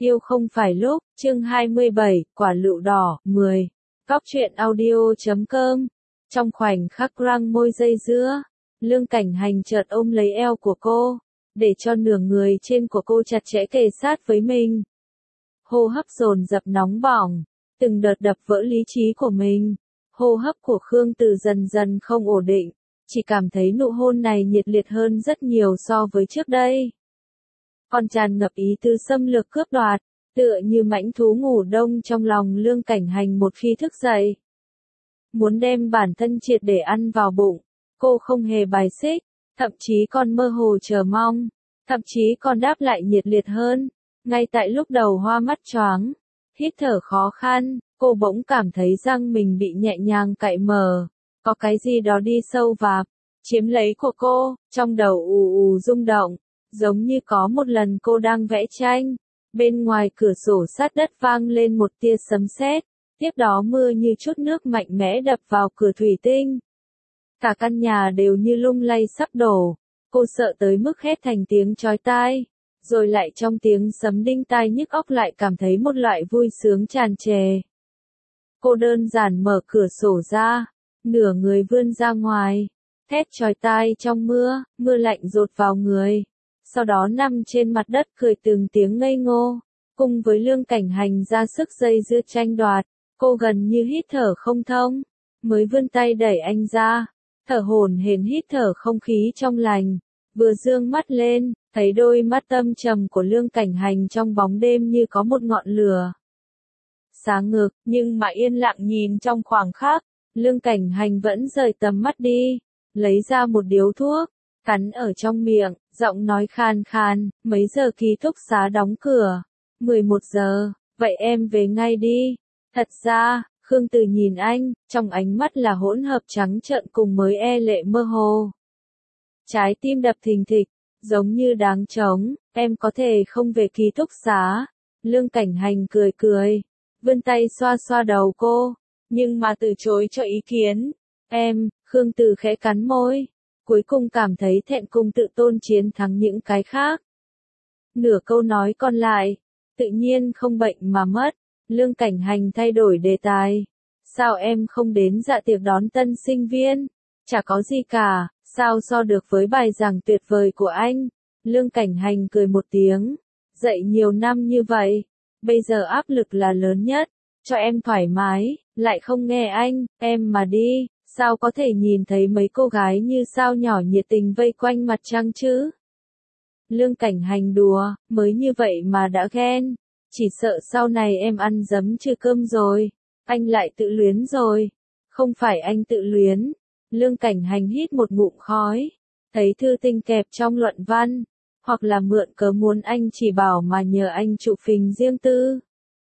Yêu không phải lúc, chương 27, quả lựu đỏ, 10. Cóc truyện audio.com. Trong khoảnh khắc răng môi dây dưa, Lương Cảnh Hành chợt ôm lấy eo của cô, để cho nửa người trên của cô chặt chẽ kề sát với mình. Hô hấp dồn dập nóng bỏng, từng đợt đập vỡ lý trí của mình. Hô hấp của Khương Từ dần dần không ổn định, chỉ cảm thấy nụ hôn này nhiệt liệt hơn rất nhiều so với trước đây. Còn tràn ngập ý tứ xâm lược cướp đoạt, tựa như mãnh thú ngủ đông trong lòng Lương Cảnh Hành một khi thức dậy. Muốn đem bản thân triệt để ăn vào bụng, cô không hề bài xích, thậm chí còn mơ hồ chờ mong, thậm chí còn đáp lại nhiệt liệt hơn. Ngay tại lúc đầu hoa mắt choáng, hít thở khó khăn, cô bỗng cảm thấy răng mình bị nhẹ nhàng cạy mở, có cái gì đó đi sâu vào, chiếm lấy của cô, trong đầu ù ù rung động. Giống như có một lần cô đang vẽ tranh, bên ngoài cửa sổ sát đất vang lên một tia sấm sét, tiếp đó mưa như chút nước mạnh mẽ đập vào cửa thủy tinh. Cả căn nhà đều như lung lay sắp đổ, cô sợ tới mức hét thành tiếng chói tai, rồi lại trong tiếng sấm đinh tai nhức óc lại cảm thấy một loại vui sướng tràn trề. Cô đơn giản mở cửa sổ ra, nửa người vươn ra ngoài, thét chói tai trong mưa, mưa lạnh dột vào người. Sau đó nằm trên mặt đất cười từng tiếng ngây ngô, cùng với Lương Cảnh Hành ra sức dây dưa tranh đoạt, cô gần như hít thở không thông, mới vươn tay đẩy anh ra, thở hổn hển hít thở không khí trong lành, vừa dương mắt lên, thấy đôi mắt âm trầm của Lương Cảnh Hành trong bóng đêm như có một ngọn lửa sáng ngực, nhưng mà yên lặng nhìn trong khoảng khắc. Lương Cảnh Hành vẫn rời tầm mắt đi, lấy ra một điếu thuốc, cắn ở trong miệng, giọng nói khan khan, mấy giờ ký túc xá đóng cửa? 11 giờ, vậy em về ngay đi. Thật ra, Khương Từ nhìn anh, trong ánh mắt là hỗn hợp trắng trợn cùng mới e lệ mơ hồ. Trái tim đập thình thịch, giống như đáng trống, em có thể không về ký túc xá. Lương Cảnh Hành cười cười, vươn tay xoa xoa đầu cô, nhưng mà từ chối cho ý kiến. Em, Khương Từ khẽ cắn môi. Cuối cùng cảm thấy thẹn cùng tự tôn chiến thắng những cái khác. Nửa câu nói còn lại, tự nhiên không bệnh mà mất. Lương Cảnh Hành thay đổi đề tài. Sao em không đến dạ tiệc đón tân sinh viên? Chả có gì cả, sao so được với bài giảng tuyệt vời của anh? Lương Cảnh Hành cười một tiếng. Dạy nhiều năm như vậy, bây giờ áp lực là lớn nhất. Cho em thoải mái, lại không nghe anh, em mà đi. Sao có thể nhìn thấy mấy cô gái như sao nhỏ nhiệt tình vây quanh mặt trăng chứ? Lương Cảnh Hành đùa, mới như vậy mà đã ghen. Chỉ sợ sau này em ăn giấm trừ cơm rồi. Anh lại tự luyến rồi. Không phải anh tự luyến. Lương Cảnh Hành hít một ngụm khói. Thấy thư tình kẹp trong luận văn. Hoặc là mượn cớ muốn anh chỉ bảo mà nhờ anh chụp hình riêng tư.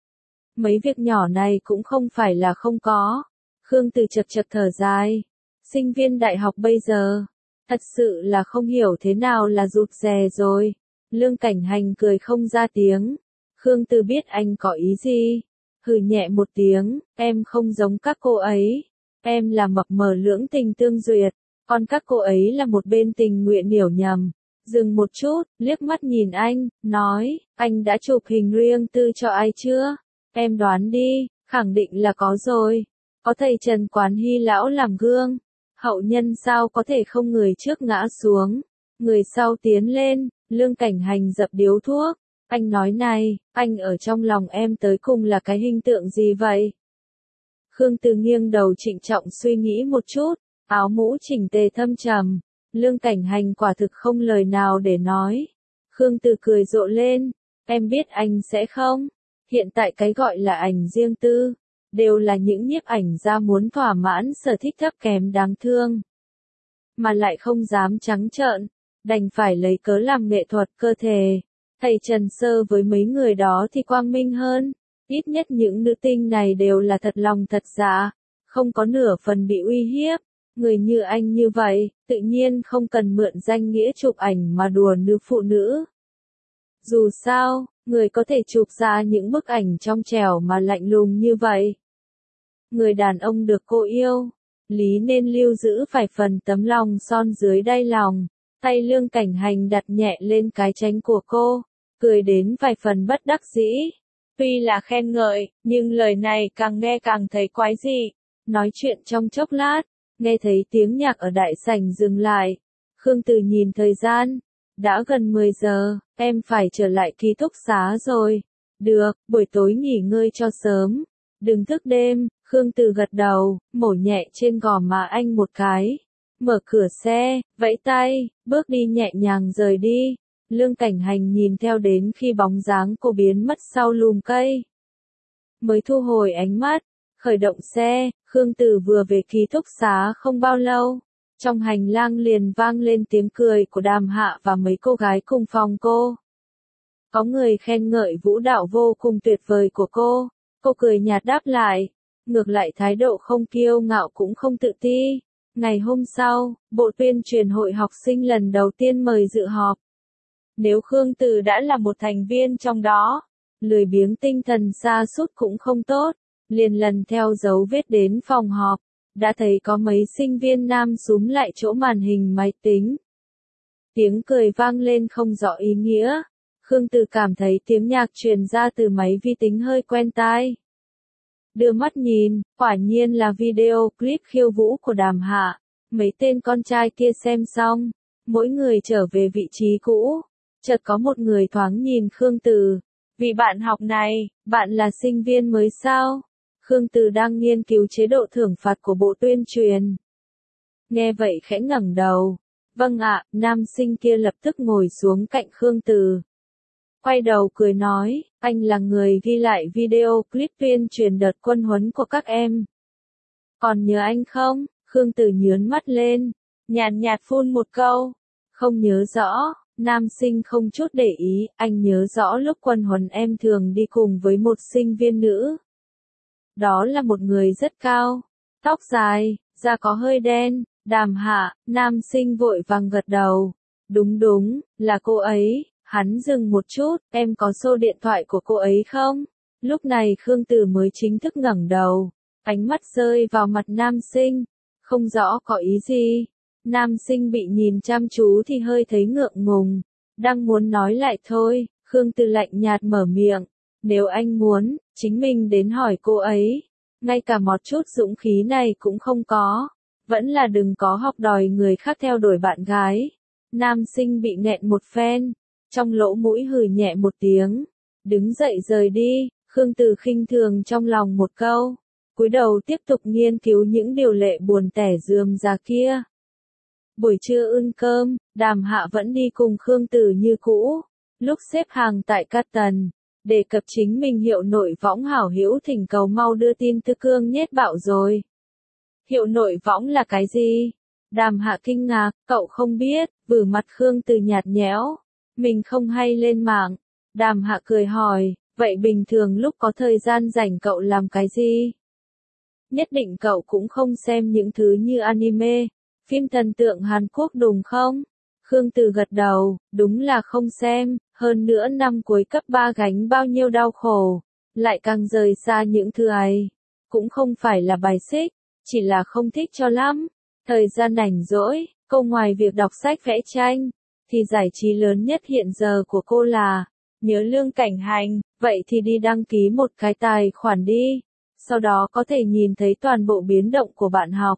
Mấy việc nhỏ này cũng không phải là không có. Khương Từ chật chật thở dài. Sinh viên đại học bây giờ, thật sự là không hiểu thế nào là rụt rè rồi. Lương Cảnh Hành cười không ra tiếng. Khương Từ biết anh có ý gì. Hừ nhẹ một tiếng, em không giống các cô ấy. Em là mập mờ lưỡng tình tương duyệt, còn các cô ấy là một bên tình nguyện hiểu nhầm. Dừng một chút, liếc mắt nhìn anh, nói, anh đã chụp hình riêng tư cho ai chưa? Em đoán đi, khẳng định là có rồi. Có thầy Trần Quán Hy lão làm gương, hậu nhân sao có thể không người trước ngã xuống, người sau tiến lên. Lương Cảnh Hành dập điếu thuốc, anh nói này, anh ở trong lòng em tới cùng là cái hình tượng gì vậy? Khương Từ nghiêng đầu trịnh trọng suy nghĩ một chút, áo mũ chỉnh tề thâm trầm. Lương Cảnh Hành quả thực không lời nào để nói. Khương Từ cười rộ lên, em biết anh sẽ không. Hiện tại cái gọi là ảnh riêng tư, đều là những nhiếp ảnh gia muốn thỏa mãn sở thích thấp kém đáng thương. Mà lại không dám trắng trợn, đành phải lấy cớ làm nghệ thuật cơ thể. Thầy Trần Sơ với mấy người đó thì quang minh hơn. Ít nhất những nữ tinh này đều là thật lòng thật dạ, không có nửa phần bị uy hiếp. Người như anh như vậy, tự nhiên không cần mượn danh nghĩa chụp ảnh mà đùa nữ phụ nữ. Dù sao, người có thể chụp ra những bức ảnh trong trẻo mà lạnh lùng như vậy. Người đàn ông được cô yêu, lý nên lưu giữ phải phần tấm lòng son dưới đáy lòng. Tay Lương Cảnh Hành đặt nhẹ lên cái trán của cô, cười đến vài phần bất đắc dĩ. Tuy là khen ngợi, nhưng lời này càng nghe càng thấy quái dị. Nói chuyện trong chốc lát, nghe thấy tiếng nhạc ở đại sảnh dừng lại. Khương Từ nhìn thời gian, đã gần 10 giờ, em phải trở lại ký túc xá rồi. Được, buổi tối nghỉ ngơi cho sớm. Đừng thức đêm, Khương Từ gật đầu, mổ nhẹ trên gò má anh một cái. Mở cửa xe, vẫy tay, bước đi nhẹ nhàng rời đi. Lương Cảnh Hành nhìn theo đến khi bóng dáng cô biến mất sau lùm cây. Mới thu hồi ánh mắt, khởi động xe, Khương Từ vừa về ký túc xá không bao lâu. Trong hành lang liền vang lên tiếng cười của Đàm Hạ và mấy cô gái cùng phòng cô. Có người khen ngợi vũ đạo vô cùng tuyệt vời của cô cười nhạt đáp lại. Ngược lại thái độ không kiêu ngạo cũng không tự ti. Ngày hôm sau, Bộ Tuyên truyền hội học sinh lần đầu tiên mời dự họp. Nếu Khương Từ đã là một thành viên trong đó, lười biếng tinh thần sa sút cũng không tốt, liền lần theo dấu vết đến phòng họp, đã thấy có mấy sinh viên nam súm lại chỗ màn hình máy tính. Tiếng cười vang lên không rõ ý nghĩa, Khương Từ cảm thấy tiếng nhạc truyền ra từ máy vi tính hơi quen tai. Đưa mắt nhìn, quả nhiên là video clip khiêu vũ của Đàm Hạ. Mấy tên con trai kia xem xong, mỗi người trở về vị trí cũ. Chợt có một người thoáng nhìn Khương Từ. Vị bạn học này, bạn là sinh viên mới sao? Khương Từ đang nghiên cứu chế độ thưởng phạt của Bộ Tuyên truyền. Nghe vậy khẽ ngẩng đầu. Vâng ạ, nam sinh kia lập tức ngồi xuống cạnh Khương Từ. Quay đầu cười nói, anh là người ghi lại video clip tuyên truyền đợt quân huấn của các em. Còn nhớ anh không? Khương Từ nhướng mắt lên, nhàn nhạt phun một câu. Không nhớ rõ, nam sinh không chút để ý, anh nhớ rõ lúc quân huấn em thường đi cùng với một sinh viên nữ. Đó là một người rất cao, tóc dài, da có hơi đen. Đàm Hạ, nam sinh vội vàng gật đầu. Đúng, là cô ấy. Hắn dừng một chút, em có số điện thoại của cô ấy không? Lúc này Khương Từ mới chính thức ngẩng đầu, ánh mắt rơi vào mặt nam sinh, không rõ có ý gì. Nam sinh bị nhìn chăm chú thì hơi thấy ngượng ngùng, đang muốn nói lại thôi, Khương Từ lạnh nhạt mở miệng, nếu anh muốn, chính mình đến hỏi cô ấy, ngay cả một chút dũng khí này cũng không có, vẫn là đừng có học đòi người khác theo đuổi bạn gái. Nam sinh bị nghẹn một phen. Trong lỗ mũi hừ nhẹ một tiếng, đứng dậy rời đi, Khương Từ khinh thường trong lòng một câu, cúi đầu tiếp tục nghiên cứu những điều lệ buồn tẻ rườm rà kia. Buổi trưa ưn cơm, Đàm Hạ vẫn đi cùng Khương Từ như cũ, lúc xếp hàng tại Carton, đề cập chính mình hiệu nội võng hảo hữu thỉnh cầu mau đưa tin Tư Cương nhét bạo rồi. Hiệu nội võng là cái gì? Đàm Hạ kinh ngạc, cậu không biết, vử mặt Khương Từ nhạt nhẽo. Mình không hay lên mạng. Đàm Hạ cười hỏi, vậy bình thường lúc có thời gian rảnh cậu làm cái gì? Nhất định cậu cũng không xem những thứ như anime, phim thần tượng Hàn Quốc đúng không? Khương Từ gật đầu, đúng là không xem, hơn nữa năm cuối cấp 3 gánh bao nhiêu đau khổ, lại càng rời xa những thứ ấy. Cũng không phải là bài xích, chỉ là không thích cho lắm. Thời gian rảnh rỗi, cô ngoài việc đọc sách vẽ tranh, thì giải trí lớn nhất hiện giờ của cô là, nhớ Lương Cảnh Hành, vậy thì đi đăng ký một cái tài khoản đi, sau đó có thể nhìn thấy toàn bộ biến động của bạn học.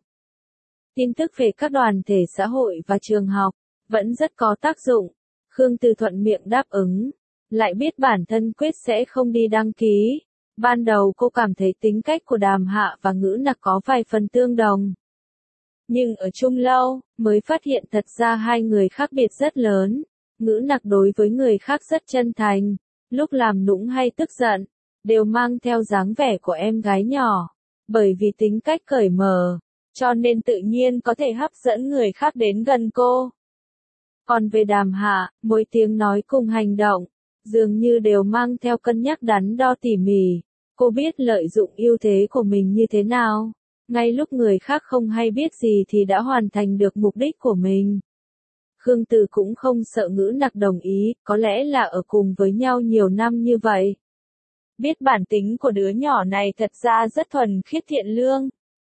Tin tức về các đoàn thể xã hội và trường học, vẫn rất có tác dụng. Khương Từ thuận miệng đáp ứng, lại biết bản thân quyết sẽ không đi đăng ký. Ban đầu cô cảm thấy tính cách của Đàm Hạ và Ngữ Nặc có vài phần tương đồng. Nhưng ở chung lâu, mới phát hiện thật ra hai người khác biệt rất lớn. Ngữ Nặc đối với người khác rất chân thành, lúc làm nũng hay tức giận, đều mang theo dáng vẻ của em gái nhỏ. Bởi vì tính cách cởi mở, cho nên tự nhiên có thể hấp dẫn người khác đến gần cô. Còn về Đàm Hạ, mỗi tiếng nói cùng hành động, dường như đều mang theo cân nhắc đắn đo tỉ mỉ. Cô biết lợi dụng ưu thế của mình như thế nào. Ngay lúc người khác không hay biết gì thì đã hoàn thành được mục đích của mình. Khương Từ cũng không sợ Ngữ Nặc đồng ý, có lẽ là ở cùng với nhau nhiều năm như vậy. Biết bản tính của đứa nhỏ này thật ra rất thuần khiết thiện lương.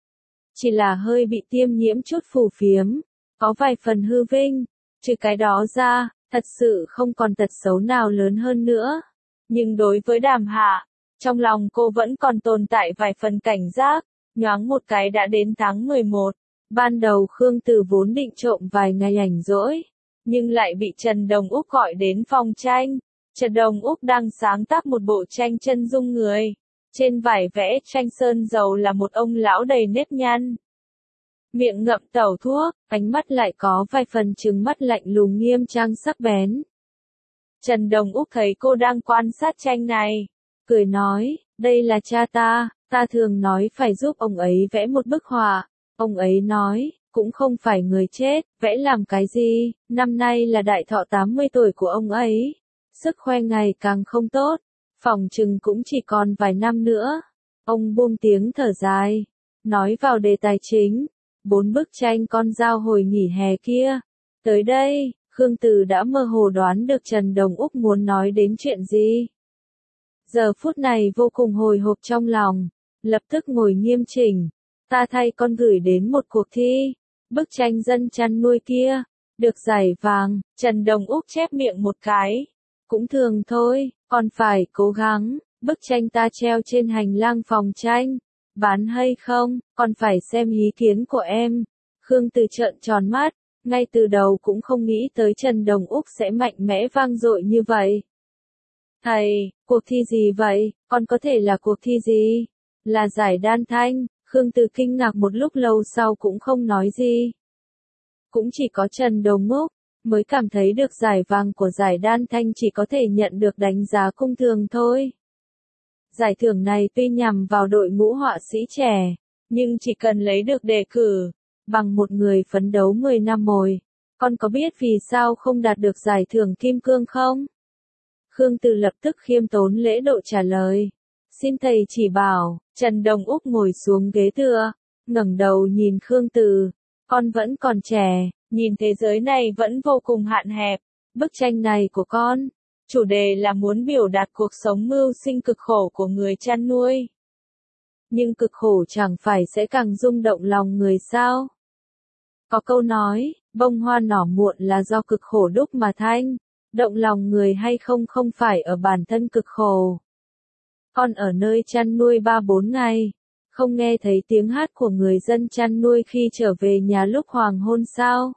Chỉ là hơi bị tiêm nhiễm chút phù phiếm, có vài phần hư vinh. Trừ cái đó ra, thật sự không còn tật xấu nào lớn hơn nữa. Nhưng đối với Đàm Hạ, trong lòng cô vẫn còn tồn tại vài phần cảnh giác, nhoáng một cái đã đến tháng 11. Ban đầu Khương Từ vốn định trộm vài ngày rảnh rỗi, nhưng lại bị Trần Đồng Úc gọi đến phòng tranh. Trần Đồng Úc đang sáng tác một bộ tranh chân dung người. Trên vải vẽ tranh sơn dầu là một ông lão đầy nếp nhăn. Miệng ngậm tẩu thuốc, ánh mắt lại có vài phần trừng mắt lạnh lùng nghiêm trang sắc bén. Trần Đồng Úc thấy cô đang quan sát tranh này, cười nói, đây là cha ta thường nói phải giúp ông ấy vẽ một bức họa. Ông ấy nói, cũng không phải người chết, vẽ làm cái gì, năm nay là đại thọ 80 tuổi của ông ấy. Sức khoe ngày càng không tốt, phỏng chừng cũng chỉ còn vài năm nữa. Ông buông tiếng thở dài, nói vào đề tài chính, 4 bức tranh con dao hồi nghỉ hè kia. Tới đây, Khương Từ đã mơ hồ đoán được Trần Đồng Úc muốn nói đến chuyện gì. Giờ phút này vô cùng hồi hộp trong lòng, lập tức ngồi nghiêm chỉnh. Ta thay con gửi đến một cuộc thi, bức tranh dân chăn nuôi kia, được giải vàng. Trần Đồng Úc chép miệng một cái. Cũng thường thôi, còn phải cố gắng, bức tranh ta treo trên hành lang phòng tranh. Bán hay không, còn phải xem ý kiến của em. Khương Từ trợn tròn mắt, ngay từ đầu cũng không nghĩ tới Trần Đồng Úc sẽ mạnh mẽ vang dội như vậy. Thầy, cuộc thi gì vậy, còn có thể là cuộc thi gì? Là giải đan thanh. Khương Từ kinh ngạc một lúc lâu sau cũng không nói gì. Cũng chỉ có Trần Đồng Úc mới cảm thấy được giải vàng của giải đan thanh chỉ có thể nhận được đánh giá thông thường thôi. Giải thưởng này tuy nhằm vào đội ngũ họa sĩ trẻ, nhưng chỉ cần lấy được đề cử, bằng một người phấn đấu 10 năm rồi. Con có biết vì sao không đạt được giải thưởng kim cương không? Khương Từ lập tức khiêm tốn lễ độ trả lời. Xin thầy chỉ bảo. Trần Đồng Úc ngồi xuống ghế tựa, ngẩng đầu nhìn Khương Từ. Con vẫn còn trẻ, nhìn thế giới này vẫn vô cùng hạn hẹp. Bức tranh này của con, chủ đề là muốn biểu đạt cuộc sống mưu sinh cực khổ của người chăn nuôi. Nhưng cực khổ chẳng phải sẽ càng rung động lòng người sao? Có câu nói, bông hoa nở muộn là do cực khổ đúc mà thành. Động lòng người hay không không phải ở bản thân cực khổ. Con ở nơi chăn nuôi 3-4 ngày, không nghe thấy tiếng hát của người dân chăn nuôi khi trở về nhà lúc hoàng hôn sao?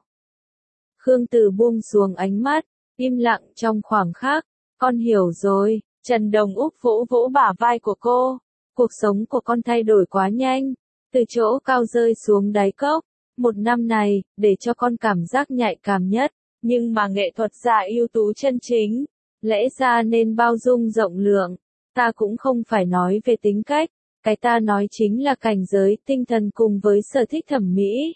Khương Từ buông xuống ánh mắt, im lặng trong khoảng khắc. Con hiểu rồi. Trần Đồng Úc vỗ vỗ bả vai của cô. Cuộc sống của con thay đổi quá nhanh, từ chỗ cao rơi xuống đáy cốc. Một năm này, để cho con cảm giác nhạy cảm nhất, nhưng mà nghệ thuật gia ưu tú chân chính, lẽ ra nên bao dung rộng lượng. Ta cũng không phải nói về tính cách, cái ta nói chính là cảnh giới tinh thần cùng với sở thích thẩm mỹ.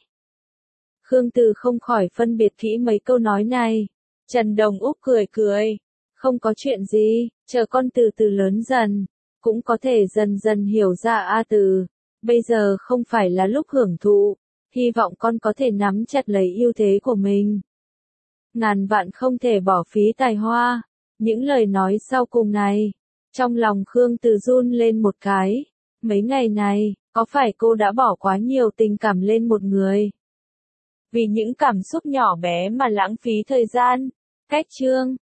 Khương Từ không khỏi phân biệt kỹ mấy câu nói này. Trần Đồng Úc cười cười. Không có chuyện gì, chờ con từ từ lớn dần, cũng có thể dần dần hiểu ra A Từ. Bây giờ không phải là lúc hưởng thụ, hy vọng con có thể nắm chặt lấy ưu thế của mình. Ngàn vạn không thể bỏ phí tài hoa. Những lời nói sau cùng này, trong lòng Khương Từ run lên một cái. Mấy ngày này, có phải cô đã bỏ quá nhiều tình cảm lên một người? Vì những cảm xúc nhỏ bé mà lãng phí thời gian. Cách chương